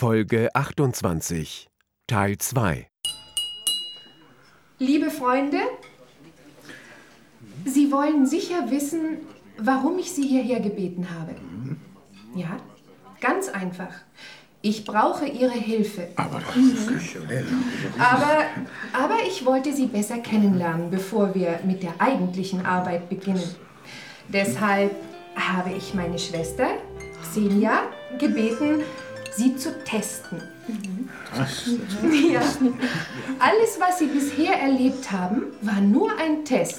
Folge 28, Teil 2. Liebe Freunde, Sie wollen sicher wissen, warum ich Sie hierher gebeten habe. Ja, ganz einfach. Ich brauche Ihre Hilfe. Aber das ist Aber ich wollte Sie besser kennenlernen, bevor wir mit der eigentlichen Arbeit beginnen. Deshalb habe ich meine Schwester, Xenia, gebeten, Sie zu testen. Ja. Alles, was Sie bisher erlebt haben, war nur ein Test.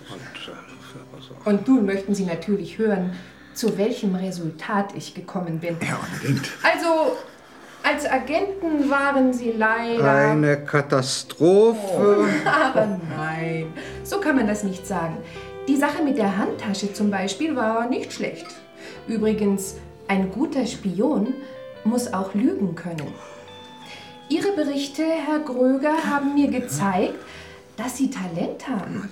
Und nun möchten Sie natürlich hören, zu welchem Resultat ich gekommen bin. ja unbedingt. Also, als Agenten waren Sie leider... Eine Katastrophe. Aber nein, so kann man das nicht sagen. Die Sache mit der Handtasche zum Beispiel war nicht schlecht. Übrigens, ein guter Spion muss auch lügen können. Ihre Berichte, Herr Gröger, haben mir gezeigt, dass Sie Talent haben.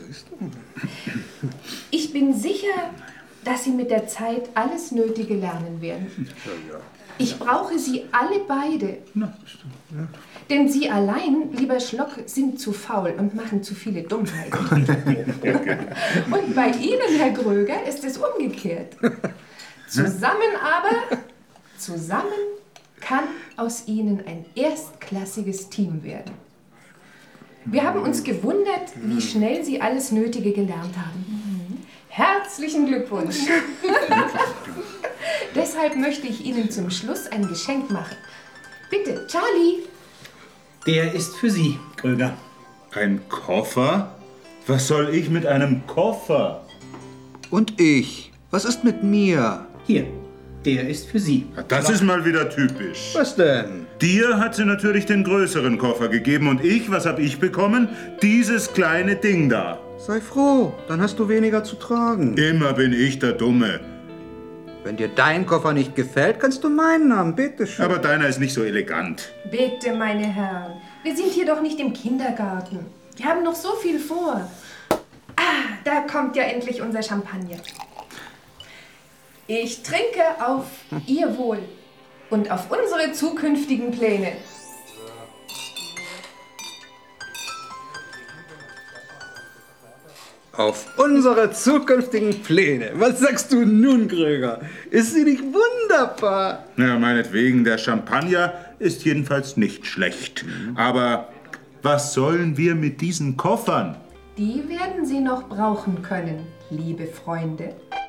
Ich bin sicher, dass Sie mit der Zeit alles Nötige lernen werden. Ich brauche Sie alle beide. Denn Sie allein, lieber Schlock, sind zu faul und machen zu viele Dummheiten. Und bei Ihnen, Herr Gröger, ist es umgekehrt. Zusammen kann aus Ihnen ein erstklassiges Team werden. Wir haben uns gewundert, wie schnell Sie alles Nötige gelernt haben. Herzlichen Glückwunsch! Deshalb möchte ich Ihnen zum Schluss ein Geschenk machen. Bitte, Charlie! Der ist für Sie, Kröger. Ein Koffer? Was soll ich mit einem Koffer? Und ich? Was ist mit mir? Hier, der ist für Sie. Das ist mal wieder typisch. Was denn? Dir hat sie natürlich den größeren Koffer gegeben und ich, was hab ich bekommen? Dieses kleine Ding da. Sei froh, dann hast du weniger zu tragen. Immer bin ich der Dumme. Wenn dir dein Koffer nicht gefällt, kannst du meinen haben, bitteschön. Aber deiner ist nicht so elegant. Bitte, meine Herren, wir sind hier doch nicht im Kindergarten. Wir haben noch so viel vor. Ah, da kommt ja endlich unser Champagner. Ich trinke auf Ihr Wohl und auf unsere zukünftigen Pläne. Auf unsere zukünftigen Pläne. Was sagst du nun, Kröger? Ist sie nicht wunderbar? Ja, meinetwegen, der Champagner ist jedenfalls nicht schlecht. Aber was sollen wir mit diesen Koffern? Die werden Sie noch brauchen können, liebe Freunde.